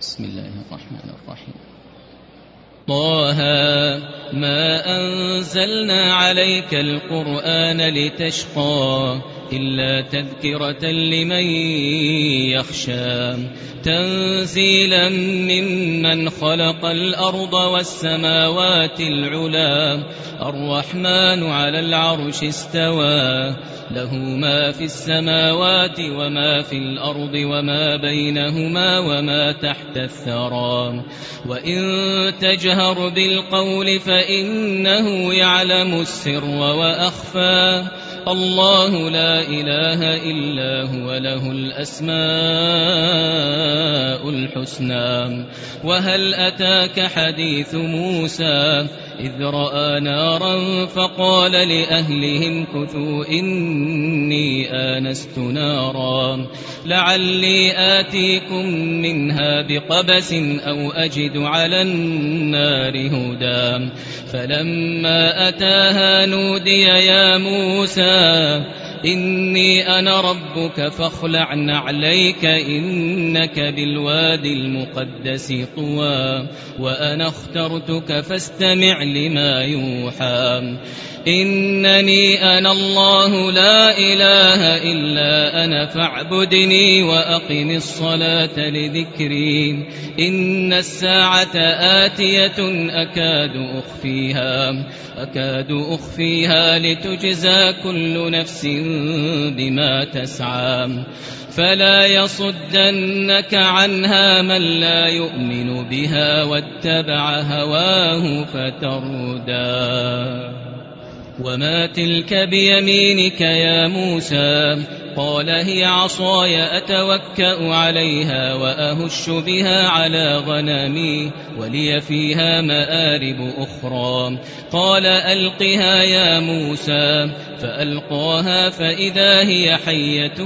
بسم الله الرحمن الرحيم. طه ما أنزلنا عليك القرآن لتشقى إلا تذكرة لمن يخشى تنزيلا ممن خلق الأرض والسماوات العلا الرحمن على العرش استوى له ما في السماوات وما في الأرض وما بينهما وما تحت الثرى وإن تجهر بالقول فإنه يعلم السر وأخفى الله لا إله إلا هو له الأسماء الحسنى. وهل أتاك حديث موسى إذ رأى نارا فقال لأهلهم كثوا إني آنست نارا لعلي آتيكم منها بقبس أو أجد على النار هدى فلما أتاها نودي يا موسى إني أنا ربك فاخلع نعليك إنك بالوادي المقدس طوى وأنا اخترتك فاستمع لما يوحى إنني أنا الله لا إله إلا أنا فاعبدني وأقم الصلاة لذكري إن الساعة آتية أكاد أخفيها لتجزى كل نفس بما تسعى فلا يصدنك عنها من لا يؤمن بها واتبع هواه فتردى. وما تلك بيمينك يا موسى قال هي عصاي أتوكأ عليها وأهش بها على غنمي ولي فيها مآرب أخرى قال ألقها يا موسى فألقاها فإذا هي حية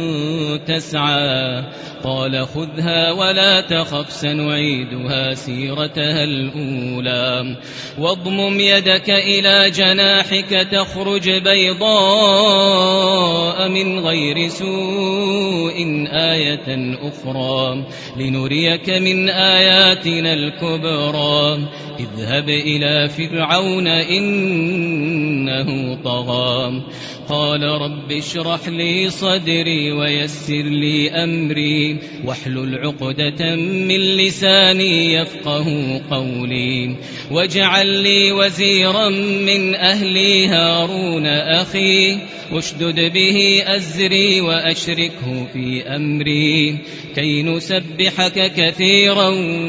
تسعى قال خذها ولا تخف سنعيدها سيرتها الأولى واضمم يدك إلى جناحك تخرج بيضاء من غير سوء آية أخرى لنريك من آياتنا الكبرى اذهب إلى فرعون إنه طغى قال رب اشرح لي صدري ويسر لي أمري واحلل عقدة من لساني يفقه قولي واجعل لي وزيرا من أهلي هارون أخي اشدد به أزري وأشركه في أمري كي نسبحك كثيرا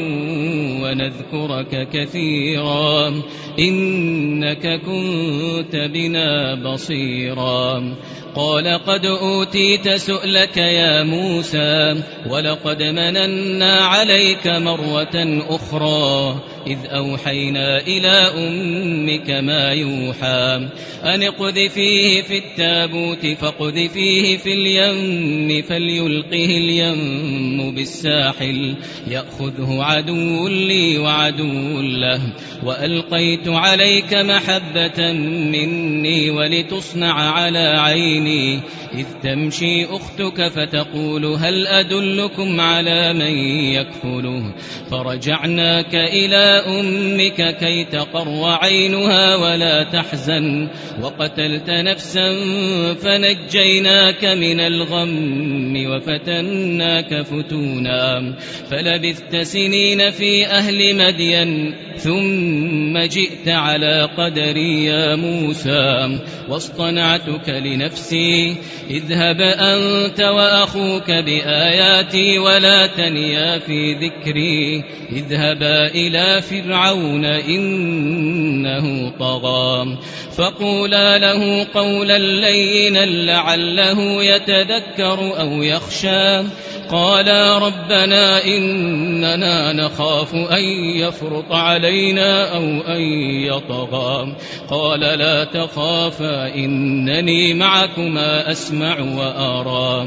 ونذكرك كثيرا إنك كنت بنا بصيرا قال قد أوتيت سؤلك يا موسى ولقد مننا عليك مرة أخرى إذ أوحينا إلى أمك ما يوحى أن اقذفيه في التابوت فاقذفيه في اليم فليلقه اليم بالساحل يأخذه عدو لي وعدو له وألقيت عليك محبة مني ولتصنع على عيني إذ تمشي أختك فتقول هل أدلكم على من يكفله فرجعناك إلى أمك كي تقر عينها ولا تحزن وقتلت نفسا فنجيناك من الغم وفتناك فتونا فلبثت سنين في أهل مدين ثم جئت على قدري يا موسى واصطنعتك لنفسي اذهب أنت وأخوك بآياتي ولا تنيا في ذكري اذهبا إلى فرعون إنه طغى فقولا له قولا لينا لعله يتذكر أو يخشى قالا ربنا إننا نخاف أن يفرط علينا أو أن يطغى قال لا تخافا إنني معكما أسمع وأرى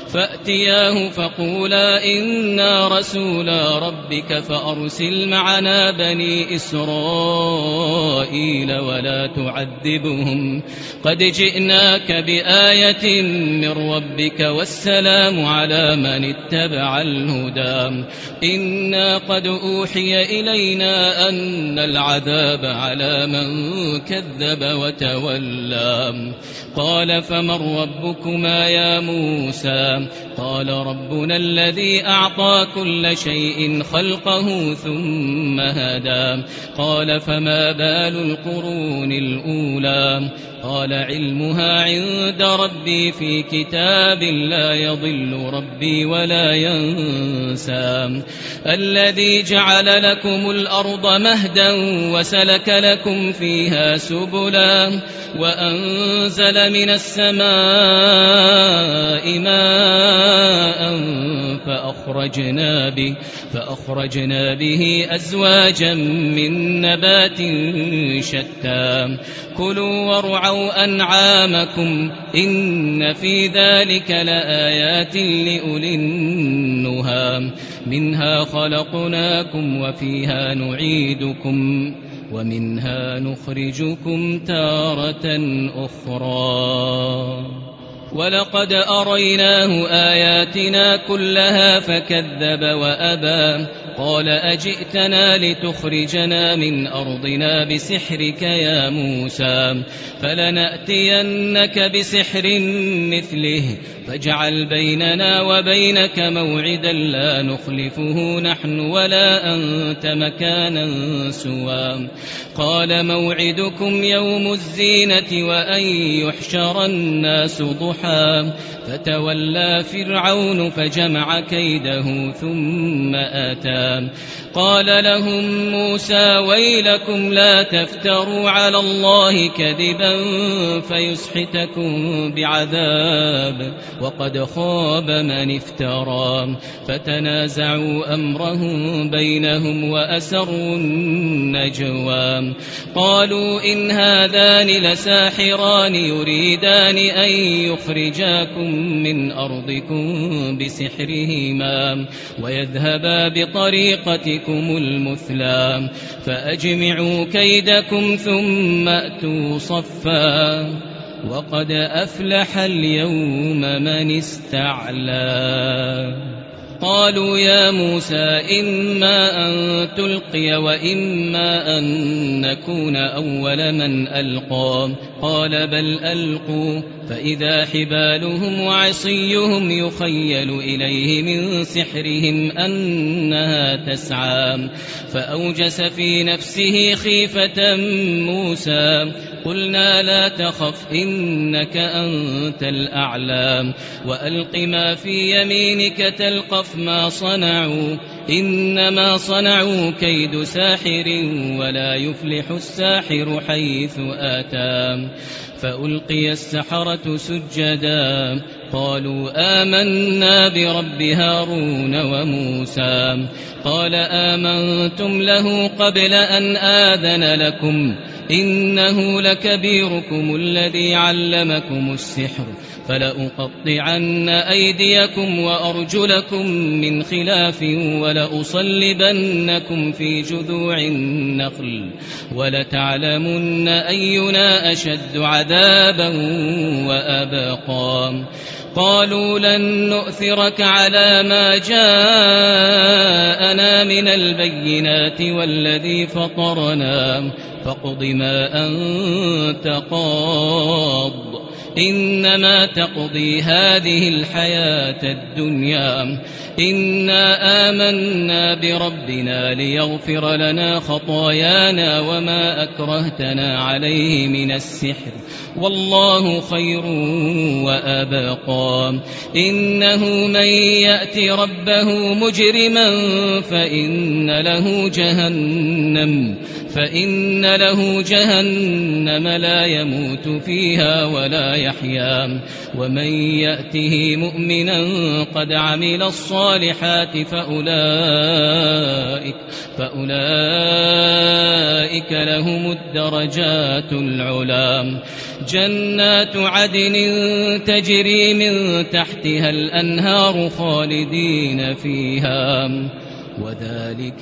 فأتياه فقولا إنا رسولا ربك فأرسل معنا بني إسرائيل ولا تعذبهم قد جئناك بآية من ربك والسلام على من اتبع الهدى إنا قد أوحي إلينا أن العذاب على من كذب وتولى قال فمن ربكما يا موسى قال ربنا الذي أعطى كل شيء خلقه ثم هدى قال فما بال القرون الأولى قال علمها عند ربي في كتاب لا يضل ربي ولا ينسى الذي جعل لكم الأرض مهدا وسلك لكم فيها سبلا وأنزل من السماء ماء فأخرجنا به أزواجا من نبات شتى كلوا وارعوا أنعامكم إن في ذلك لآيات لأولي النهى منها خلقناكم وفيها نعيدكم ومنها نخرجكم تارة أخرى ولقد أريناه آياتنا كلها فكذب وأبى قال أجئتنا لتخرجنا من أرضنا بسحرك يا موسى فلنأتينك بسحر مثله فاجعل بيننا وبينك موعدا لا نخلفه نحن ولا أنت مكانا سوى قال موعدكم يوم الزينة وأن يحشر الناس ضحى فتولى فرعون فجمع كيده ثم آتى قال لهم موسى ويلكم لا تفتروا على الله كذبا فيسحتكم بعذاب وقد خاب من افترى فتنازعوا أمرهم بينهم وأسروا النجوى قالوا إن هذان لساحران يريدان أن يخرجاكم من أرضكم بسحرهما ويذهبا بطريقتكم المثلى فأجمعوا كيدكم ثم أتوا صفا وقد أفلح اليوم من استعلى قالوا يا موسى إما أن تلقي وإما أن نكون أول من ألقى قال بل ألقوا فإذا حبالهم وعصيهم يخيل إليه من سحرهم أنها تسعى فأوجس في نفسه خيفة موسى قلنا لا تخف إنك أنت الأعلى وألق ما في يمينك تلقف ما صنعوا إنما صنعوا كيد ساحر ولا يفلح الساحر حيث آتى فألقي السحرة سجدا قالوا آمنا برب هارون وموسى قال آمنتم له قبل أن آذن لكم إنه لكبيركم الذي علمكم السحر فلأقطعن أيديكم وأرجلكم من خلاف ولأصلبنكم في جذوع النخل ولتعلمن أينا أشد عذابا وأبقى قالوا لن نؤثرك على ما جاءنا من البينات والذي فطرنا فاقض ما أنت قاض إنما تقضي هذه الحياة الدنيا إنا آمنا بربنا ليغفر لنا خطايانا وما أكرهتنا عليه من السحر والله خير وأبقى إنه من يأت ربه مجرما فإن له جهنم لا يموت فيها ولا فيها يحيا ومن يأته مؤمنا قد عمل الصالحات فأولئك لهم الدرجات العلى جنات عدن تجري من تحتها الأنهار خالدين فيها وذلك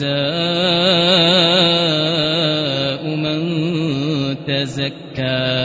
جزاء من تزكى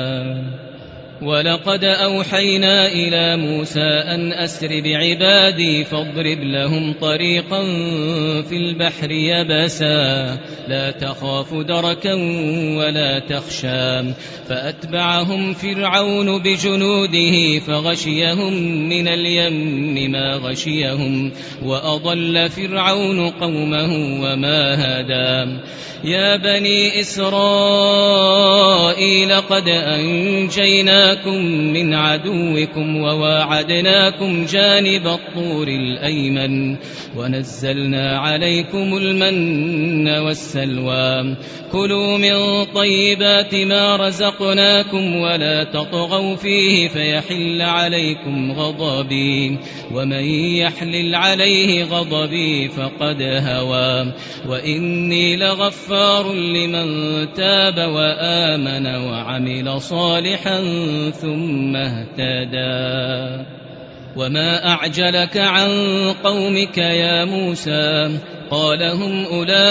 ولقد أوحينا إلى موسى أن أسر بعبادي فاضرب لهم طريقا في البحر يبسا لا تخاف دركا ولا تخشى فأتبعهم فرعون بجنوده فغشيهم من اليم ما غشيهم وأضل فرعون قومه وما هدى يا بني إسرائيل قد أنجيناكم من عدوكم وواعدناكم جانب الطور الأيمن ونزلنا عليكم المن والسلوى كلوا من طيبات ما رزقناكم ولا تطغوا فيه فيحل عليكم غضبي ومن يحلل عليه غضبي فقد هوى وإني لغفار لمن تاب وآمن وعمل صالحا ثم اهتدى وما أعجلك عن قومك يا موسى قال هم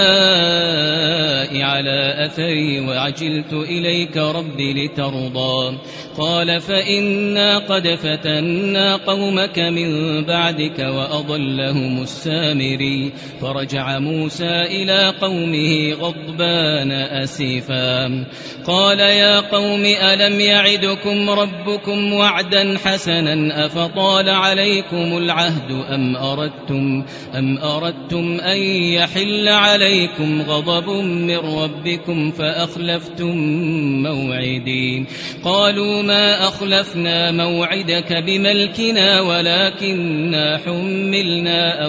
أولئك على أثري وعجلت إليك رب لترضى قال فإنا قد فتنا قومك من بعدك وأضلهم السامري فرجع موسى إلى قومه غضبان أسفا قال يا قوم ألم يعدكم ربكم وعدا حسنا أفطال عليكم العهد أم أردتم أن يحل عليكم غضب من ربكم فأخلفتم موعدي قالوا ما أخلفنا موعدك بملكنا ولكننا حملنا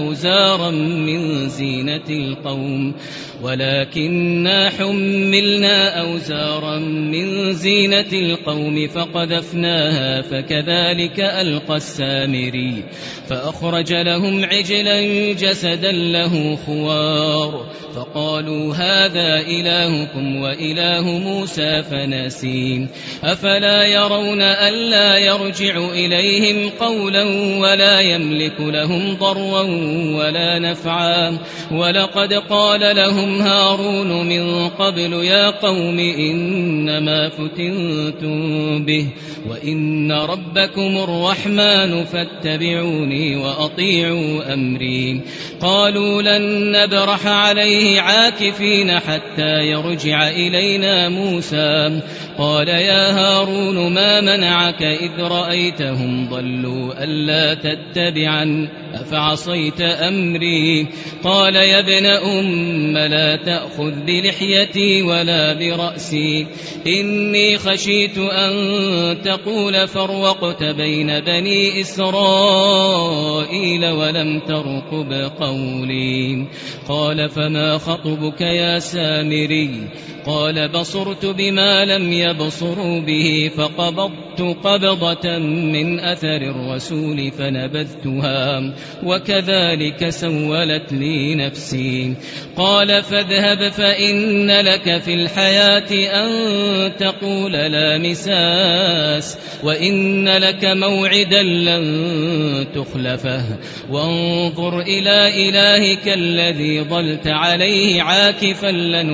أوزارا من زينة القوم فقذفناها فكذلك ألقى السامري فأخرج لهم عجلا جسدا له خوار فقالوا هذا إلهكم وإله موسى فنسي أفلا يرون ألا يرجع إليهم قولا ولا يملك لهم ضرا ولا نفعا ولقد قال لهم هارون من قبل يا قوم إنما فتنتم به وإن ربكم الرحمن فاتبعوني وأطيعوا أمري قالوا لن نبرح عليه عاكفين حتى يرجع إلينا موسى قال يا هارون ما منعك إذ رأيتهم ضلوا ألا تتبعا أفعصيت أمري قال يا ابن أم لا تأخذ بلحيتي ولا برأسي إني خشيت أن تقول فرقت بين بني إسرائيل ولم ترقب قولي قال فما خطبك يا سامري قال بصرت بما لم يبصروا به فقبضت قبضة من أثر الرسول فنبذتها وكذلك سولت لي نفسي قال فاذهب فإن لك في الحياة أن تقول لا مساس وإن لك موعدا لن تخلفه وانظر إلى إلهك الذي ظلت عليه عاكفا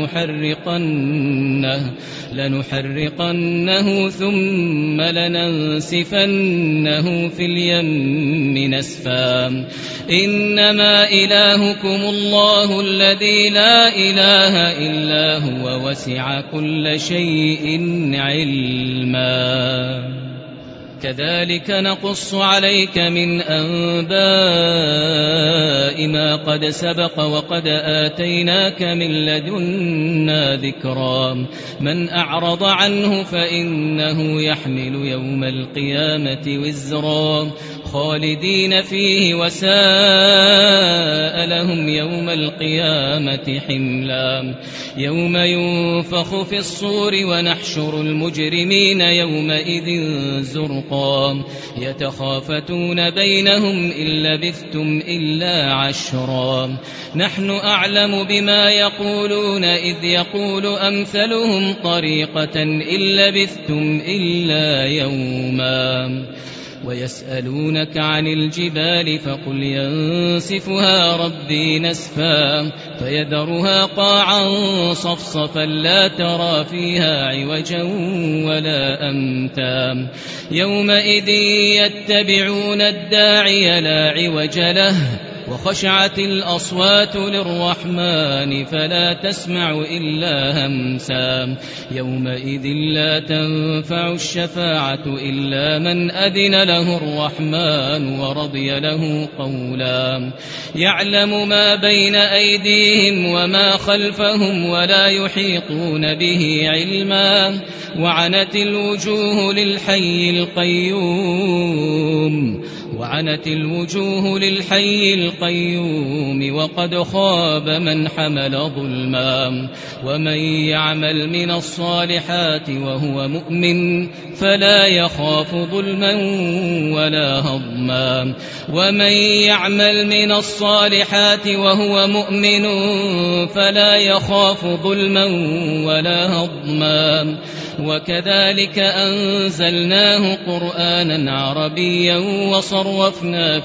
لنحرقنه ثم لننسفنه في اليم نسفا إنما إلهكم الله الذي لا إله إلا هو وسع كل شيء علما كذلك نقص عليك من أنباء ما قد سبق وقد آتيناك من لدنا ذكرا من أعرض عنه فإنه يحمل يوم القيامة وزرا خالدين فيه وساء لهم يوم القيامة حملا يوم ينفخ في الصور ونحشر المجرمين يومئذ زرقا يتخافتون بينهم إن لبثتم إلا عشرا نحن أعلم بما يقولون إذ يقول أمثلهم طريقة إن لبثتم إلا يوما ويسألونك عن الجبال فقل ينسفها ربي نسفا فيذرها قاعا صفصفا لا ترى فيها عوجا ولا أمتا يومئذ يتبعون الداعي لا عوج له وخشعت الأصوات للرحمن فلا تسمع إلا همسا يومئذ لا تنفع الشفاعة إلا من أذن له الرحمن ورضي له قولا يعلم ما بين أيديهم وما خلفهم ولا يحيطون به علما وعنت الوجوه للحي القيوم وقد خاب من حمل ظلما ومن يعمل من الصالحات وهو مؤمن فلا يخاف ظلما ولا هضما ومن يعمل من الصالحات وهو مؤمن فلا يخاف ظلما ولا هضما وكذلك أنزلناه قرآنا عربيا وصرفنا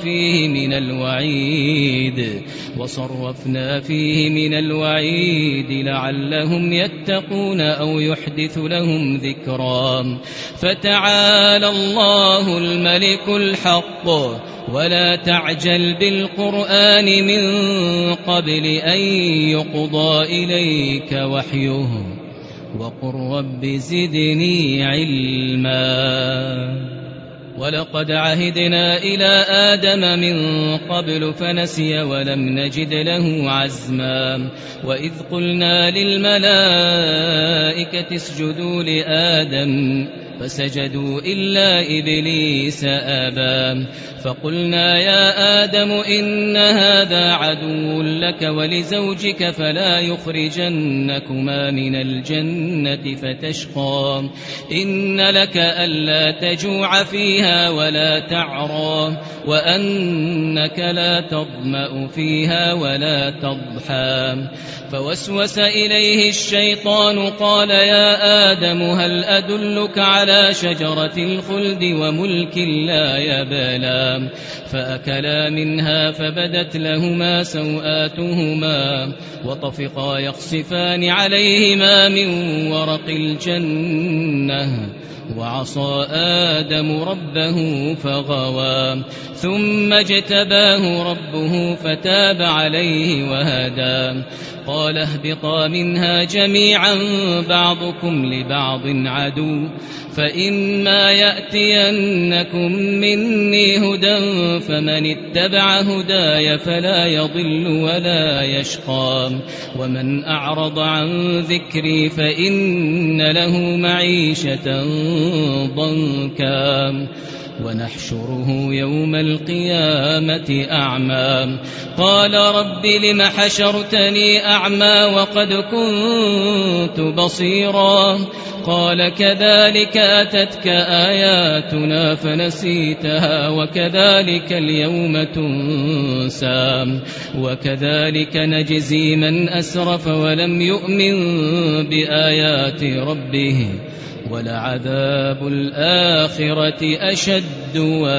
فيه من الوعيد لعلهم يتقون أو يحدث لهم ذكرا فتعالى الله الملك الحق ولا تعجل بالقرآن من قبل أن يقضى إليك وحيه وقل رب زدني علما ولقد عهدنا إلى آدم من قبل فنسي ولم نجد له عزما وإذ قلنا للملائكة اسجدوا لآدم فسجدوا إلا إبليس أبى فقلنا يا آدم إن هذا عدو لك ولزوجك فلا يخرجنكما من الجنة فتشقى إن لك ألا تجوع فيها ولا تعرى وأنك لا تظمأ فيها ولا تضحى فوسوس إليه الشيطان قال يا آدم هل أدلك على شجرة الخلد وملك لا يبلى فأكلا منها فبدت لهما سوآتهما وطفقا يخصفان عليهما من ورق الجنة وعصى آدم ربه فغوى ثم اجتباه ربه فتاب عليه وهدى قال اهبطا منها جميعا بعضكم لبعض عدو فإما يأتينكم مني هدى فمن اتبع هداي فلا يضل ولا يشقى ومن أعرض عن ذكري فإن له معيشة ضنكا ونحشره يوم القيامة أعمى قال رب لم حشرتني أعمى وقد كنت بصيرا قال كذلك أتتك آياتنا فنسيتها وكذلك اليوم تنسى وكذلك نجزي من أسرف ولم يؤمن بآيات ربه ولعذاب الآخرة أشد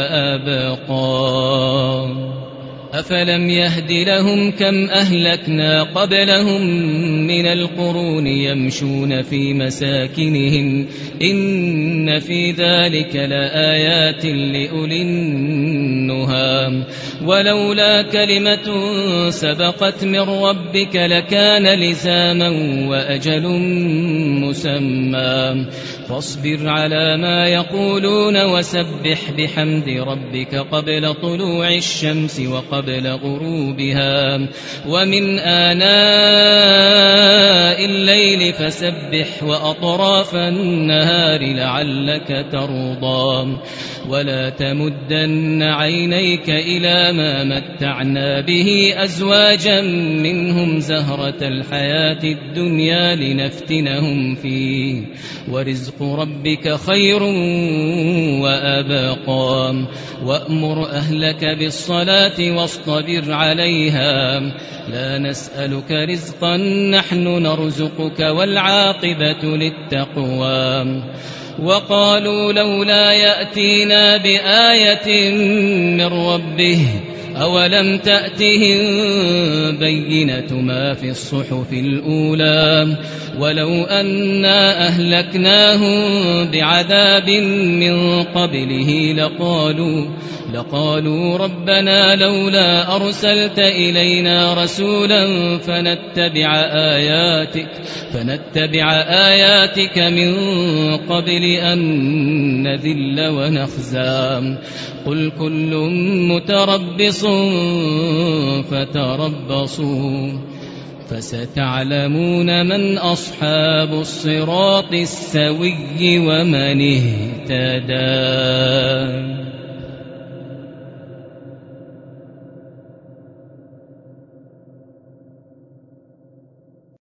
وأبقى أفلم يهد لهم كم أهلكنا قبلهم من القرون يمشون في مساكنهم إن في ذلك لآيات لأولي النهى ولولا كلمة سبقت من ربك لكان لزاما وأجل مسمى فاصبر على ما يقولون وسبح بحمد ربك قبل طلوع الشمس وقبل قبل غروبها ومن آناء الليل فسبح وأطراف النهار لعلك ترضى ولا تمدن عينيك إلى ما متعنا به أزواجا منهم زهرة الحياة الدنيا لنفتنهم فيه ورزق ربك خير وأبقى وأمر أهلك بالصلاة واصطبر عليها لا نسألك رزقا نحن نرزقك والعاقبة للتقوى وقالوا لولا يأتينا بآية من ربه أولم تأتهم بينة ما في الصحف الأولى ولو أنا أهلكناهم بعذاب من قبله لقالوا ربنا لولا أرسلت إلينا رسولا فنتبع آياتك من قبل أن نذل ونخزى قل كل متربص فتربصوا فستعلمون من أصحاب الصراط السوي ومن اهتدى.